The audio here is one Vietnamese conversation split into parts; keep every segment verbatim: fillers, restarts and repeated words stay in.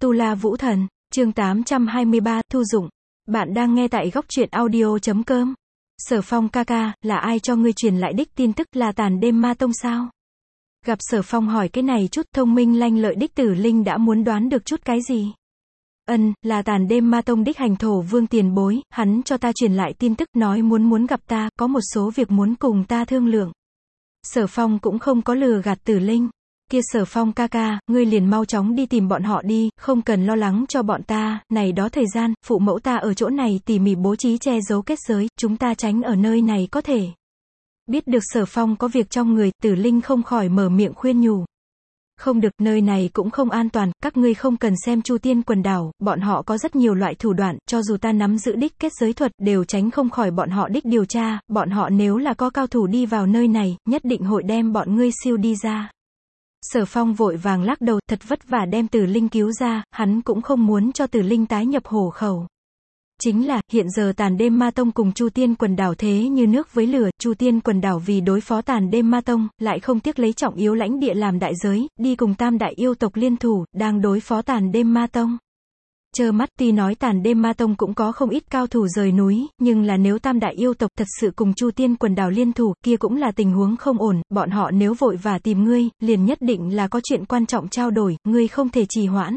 Tu La Vũ Thần, chương tám trăm hai mươi ba, Thu Dụng. Bạn đang nghe tại góc truyện audio chấm com. Sở Phong ca ca, là ai cho ngươi truyền lại đích tin tức, là Tàn Đêm Ma Tông sao? Gặp Sở Phong hỏi cái này chút, thông minh lanh lợi đích Tử Linh đã muốn đoán được chút cái gì. Ân, là Tàn Đêm Ma Tông đích hành thổ vương tiền bối, hắn cho ta truyền lại tin tức, nói muốn muốn gặp ta, có một số việc muốn cùng ta thương lượng. Sở Phong cũng không có lừa gạt Tử Linh. Kia Sở Phong ca ca, ngươi liền mau chóng đi tìm bọn họ đi, không cần lo lắng cho bọn ta, này đó thời gian, phụ mẫu ta ở chỗ này tỉ mỉ bố trí che giấu kết giới, chúng ta tránh ở nơi này có thể. Biết được Sở Phong có việc trong người, Tử Linh không khỏi mở miệng khuyên nhủ. Không được, nơi này cũng không an toàn, các ngươi không cần xem Chu Tiên quần đảo, bọn họ có rất nhiều loại thủ đoạn, cho dù ta nắm giữ đích kết giới thuật, đều tránh không khỏi bọn họ đích điều tra, bọn họ nếu là có cao thủ đi vào nơi này, nhất định hội đem bọn ngươi siêu đi ra. Sở Phong vội vàng lắc đầu, thật vất vả đem Tử Linh cứu ra, hắn cũng không muốn cho Tử Linh tái nhập hổ khẩu. Chính là, hiện giờ Tàn Đêm Ma Tông cùng Chu Tiên quần đảo thế như nước với lửa, Chu Tiên quần đảo vì đối phó Tàn Đêm Ma Tông, lại không tiếc lấy trọng yếu lãnh địa làm đại giới, đi cùng tam đại yêu tộc liên thủ, đang đối phó Tàn Đêm Ma Tông. Chơ mắt, tuy nói Tàn Đêm Ma Tông cũng có không ít cao thủ rời núi, nhưng là nếu tam đại yêu tộc thật sự cùng Chu Tiên quần đảo liên thủ, kia cũng là tình huống không ổn, bọn họ nếu vội vã tìm ngươi, liền nhất định là có chuyện quan trọng trao đổi, ngươi không thể trì hoãn.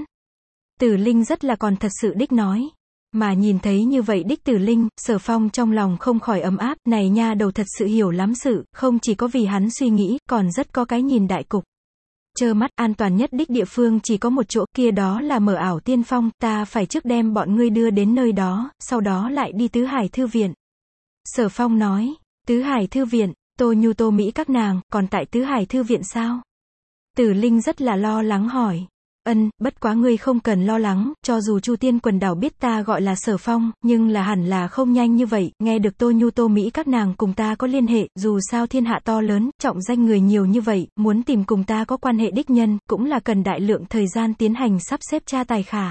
Tử Linh rất là còn thật sự đích nói. Mà nhìn thấy như vậy đích Tử Linh, Sở Phong trong lòng không khỏi ấm áp, này nha đầu thật sự hiểu lắm sự, không chỉ có vì hắn suy nghĩ, còn rất có cái nhìn đại cục. Chơ mắt, an toàn nhất đích địa phương chỉ có một chỗ, kia đó là Mở Ảo Tiên Phong, ta phải trước đem bọn ngươi đưa đến nơi đó, sau đó lại đi Tứ Hải Thư Viện. Sở Phong nói, Tứ Hải Thư Viện, Tô Nhu Tô Mỹ các nàng, còn tại Tứ Hải Thư Viện sao? Tử Linh rất là lo lắng hỏi. Ân, bất quá ngươi không cần lo lắng, cho dù Chu Tiên quần đảo biết ta gọi là Sở Phong, nhưng là hẳn là không nhanh như vậy, nghe được Tô Nhu Tô Mỹ các nàng cùng ta có liên hệ, dù sao thiên hạ to lớn, trọng danh người nhiều như vậy, muốn tìm cùng ta có quan hệ đích nhân, cũng là cần đại lượng thời gian tiến hành sắp xếp tra tài khả.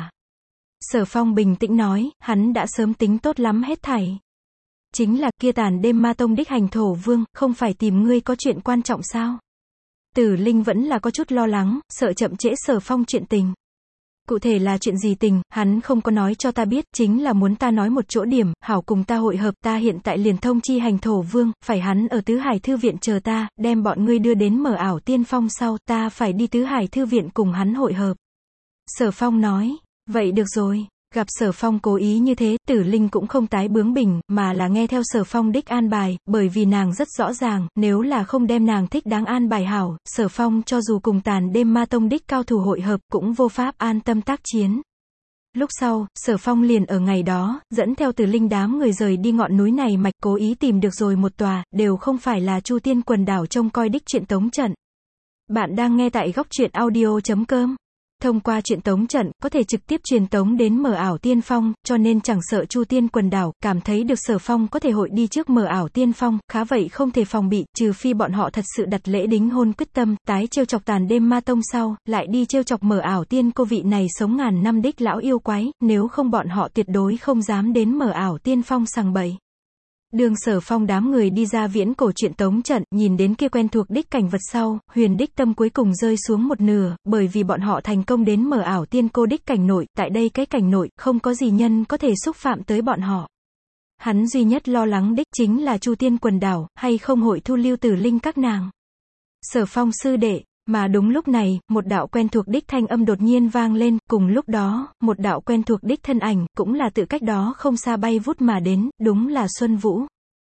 Sở Phong bình tĩnh nói, hắn đã sớm tính tốt lắm hết thảy. Chính là, kia Tàn Đêm Ma Tông đích hành thổ vương, không phải tìm ngươi có chuyện quan trọng sao? Tử Linh vẫn là có chút lo lắng, sợ chậm trễ Sở Phong chuyện tình. Cụ thể là chuyện gì tình, hắn không có nói cho ta biết, chính là muốn ta nói một chỗ điểm, hảo cùng ta hội hợp, ta hiện tại liền thông chi hành thổ vương, phải hắn ở Tứ Hải Thư Viện chờ ta, đem bọn ngươi đưa đến Mở Ảo Tiên Phong sau, ta phải đi Tứ Hải Thư Viện cùng hắn hội hợp. Sở Phong nói, vậy được rồi. Gặp Sở Phong cố ý như thế, Tử Linh cũng không tái bướng bỉnh, mà là nghe theo Sở Phong đích an bài, bởi vì nàng rất rõ ràng, nếu là không đem nàng thích đáng an bài hảo, Sở Phong cho dù cùng Tàn Đêm Ma Tông đích cao thủ hội hợp, cũng vô pháp an tâm tác chiến. Lúc sau, Sở Phong liền ở ngày đó, dẫn theo Tử Linh đám người rời đi ngọn núi này mạch, cố ý tìm được rồi một tòa, đều không phải là Chu Tiên quần đảo trông coi đích truyện tống trận. Bạn đang nghe tại góc truyện audio chấm com. Thông qua truyện tống trận, có thể trực tiếp truyền tống đến Mở Ảo Tiên Phong, cho nên chẳng sợ Chu Tiên quần đảo, cảm thấy được Sở Phong có thể hội đi trước Mở Ảo Tiên Phong, khá vậy không thể phòng bị, trừ phi bọn họ thật sự đặt lễ đính hôn quyết tâm, tái trêu chọc Tàn Đêm Ma Tông sau, lại đi trêu chọc Mở Ảo Tiên cô vị này sống ngàn năm đích lão yêu quái, nếu không bọn họ tuyệt đối không dám đến Mở Ảo Tiên Phong sằng bậy. Đường Sở Phong đám người đi ra viễn cổ truyện tống trận, nhìn đến kia quen thuộc đích cảnh vật sau, huyền đích tâm cuối cùng rơi xuống một nửa, bởi vì bọn họ thành công đến Mở Ảo Tiên cô đích cảnh nội, tại đây cái cảnh nội, không có gì nhân có thể xúc phạm tới bọn họ. Hắn duy nhất lo lắng đích chính là Chu Tiên quần đảo, hay không hội thu lưu Tử Linh các nàng. Sở Phong sư đệ. Mà đúng lúc này, một đạo quen thuộc đích thanh âm đột nhiên vang lên, cùng lúc đó, một đạo quen thuộc đích thân ảnh, cũng là tự cách đó không xa bay vút mà đến, đúng là Xuân Vũ.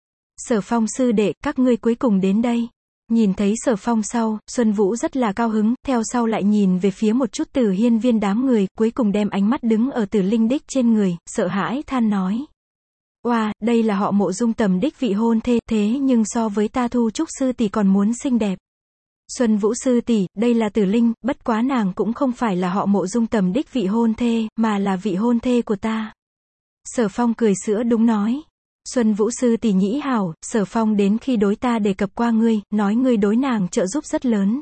Sở Phong sư đệ, các ngươi cuối cùng đến đây. Nhìn thấy Sở Phong sau, Xuân Vũ rất là cao hứng, theo sau lại nhìn về phía một chút Tử Hiên Viên đám người, cuối cùng đem ánh mắt đứng ở Tử Linh đích trên người, sợ hãi than nói. Oa, wow, đây là họ Mộ Dung Tầm đích vị hôn thê, thế nhưng so với ta Thu Trúc sư tỷ còn muốn xinh đẹp. Xuân Vũ sư tỷ, đây là Tử Linh, bất quá nàng cũng không phải là họ Mộ Dung Tầm đích vị hôn thê, mà là vị hôn thê của ta. Sở Phong cười sữa đúng nói. Xuân Vũ sư tỷ nhĩ hảo, Sở Phong đến khi đối ta đề cập qua ngươi, nói ngươi đối nàng trợ giúp rất lớn.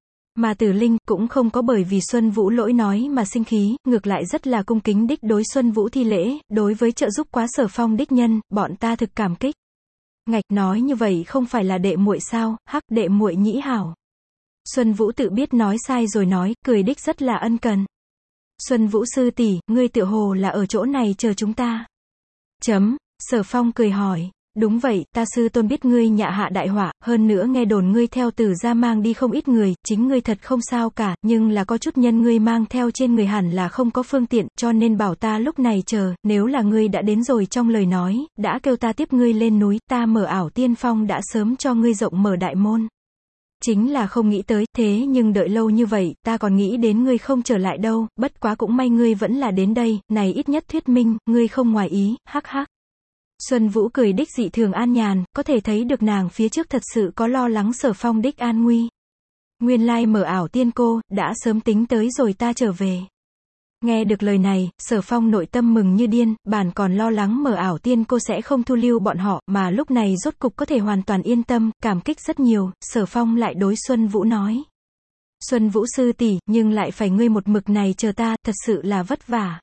Mà Tử Linh cũng không có bởi vì Xuân Vũ lỗi nói mà sinh khí, ngược lại rất là cung kính đích đối Xuân Vũ thi lễ, đối với trợ giúp quá Sở Phong đích nhân, bọn ta thực cảm kích. Ngạch nói như vậy không phải là đệ muội sao, hắc đệ muội nhĩ hảo. Xuân Vũ tự biết nói sai rồi nói, cười đích rất là ân cần. Xuân Vũ sư tỷ, ngươi tựa hồ là ở chỗ này chờ chúng ta. Chấm, Sở Phong cười hỏi. Đúng vậy, ta sư tôn biết ngươi nhạ hạ đại họa, hơn nữa nghe đồn ngươi theo Tử gia mang đi không ít người, chính ngươi thật không sao cả, nhưng là có chút nhân ngươi mang theo trên người hẳn là không có phương tiện, cho nên bảo ta lúc này chờ, nếu là ngươi đã đến rồi trong lời nói, đã kêu ta tiếp ngươi lên núi, ta mở ảo tiên phong đã sớm cho ngươi rộng mở đại môn. Chính là không nghĩ tới, thế nhưng đợi lâu như vậy, ta còn nghĩ đến ngươi không trở lại đâu, bất quá cũng may ngươi vẫn là đến đây, này ít nhất thuyết minh, ngươi không ngoài ý, hắc hắc. Xuân Vũ cười đích dị thường an nhàn, có thể thấy được nàng phía trước thật sự có lo lắng Sở Phong đích an nguy. Nguyên lai mở ảo tiên cô, đã sớm tính tới rồi ta trở về. Nghe được lời này, Sở Phong nội tâm mừng như điên, bản còn lo lắng mở ảo tiên cô sẽ không thu lưu bọn họ, mà lúc này rốt cục có thể hoàn toàn yên tâm, cảm kích rất nhiều, Sở Phong lại đối Xuân Vũ nói. Xuân Vũ sư tỷ, nhưng lại phải ngươi một mực này chờ ta, thật sự là vất vả.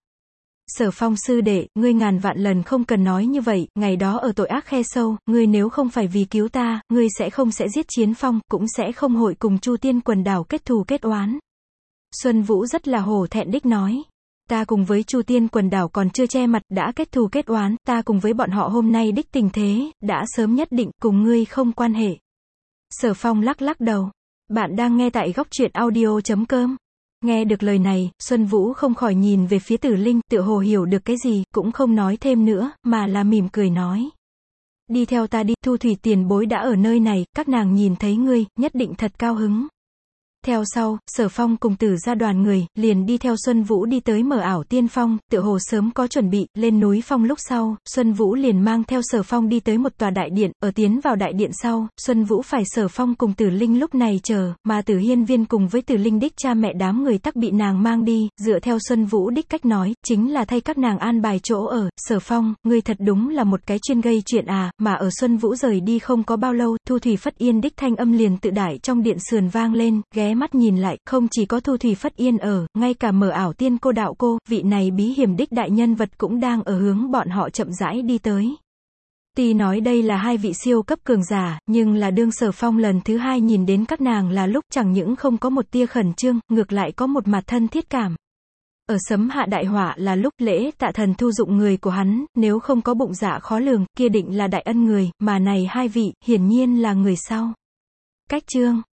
Sở Phong sư đệ, ngươi ngàn vạn lần không cần nói như vậy, ngày đó ở tội ác khe sâu, ngươi nếu không phải vì cứu ta, ngươi sẽ không sẽ giết Chiến Phong, cũng sẽ không hội cùng Chu Tiên quần đảo kết thù kết oán. Xuân Vũ rất là hổ thẹn đích nói. Ta cùng với Chu Tiên quần đảo còn chưa che mặt, đã kết thù kết oán, ta cùng với bọn họ hôm nay đích tình thế, đã sớm nhất định, cùng ngươi không quan hệ. Sở Phong lắc lắc đầu. Bạn đang nghe tại góc truyện audio chấm com. Nghe được lời này, Xuân Vũ không khỏi nhìn về phía Tử Linh, tựa hồ hiểu được cái gì, cũng không nói thêm nữa, mà là mỉm cười nói. Đi theo ta đi, Thu Thủy tiền bối đã ở nơi này, các nàng nhìn thấy ngươi, nhất định thật cao hứng. Theo sau, Sở Phong cùng Tử gia đoàn người, liền đi theo Xuân Vũ đi tới mở ảo tiên phong, tựa hồ sớm có chuẩn bị, lên núi phong lúc sau, Xuân Vũ liền mang theo Sở Phong đi tới một tòa đại điện, ở tiến vào đại điện sau, Xuân Vũ phải Sở Phong cùng Tử Linh lúc này chờ, mà Tử Hiên Viên cùng với Tử Linh đích cha mẹ đám người tắc bị nàng mang đi, dựa theo Xuân Vũ đích cách nói, chính là thay các nàng an bài chỗ ở. Sở Phong, ngươi thật đúng là một cái chuyên gây chuyện à, mà ở Xuân Vũ rời đi không có bao lâu, Thu Thủy Phất Yên đích thanh âm liền tự đãi trong điện sườn vang lên, ghé mắt nhìn lại, không chỉ có Thu Thủy Phất Yên ở, ngay cả mở ảo tiên cô đạo cô, vị này bí hiểm đích đại nhân vật cũng đang ở hướng bọn họ chậm rãi đi tới. Tuy nói đây là hai vị siêu cấp cường giả, nhưng là đương Sở Phong lần thứ hai nhìn đến các nàng là lúc chẳng những không có một tia khẩn trương, ngược lại có một mặt thân thiết cảm. Ở sấm hạ đại họa là lúc lễ tạ thần thu dụng người của hắn, nếu không có bụng dạ khó lường, kia định là đại ân người, mà này hai vị, hiển nhiên là người sau. Cách chương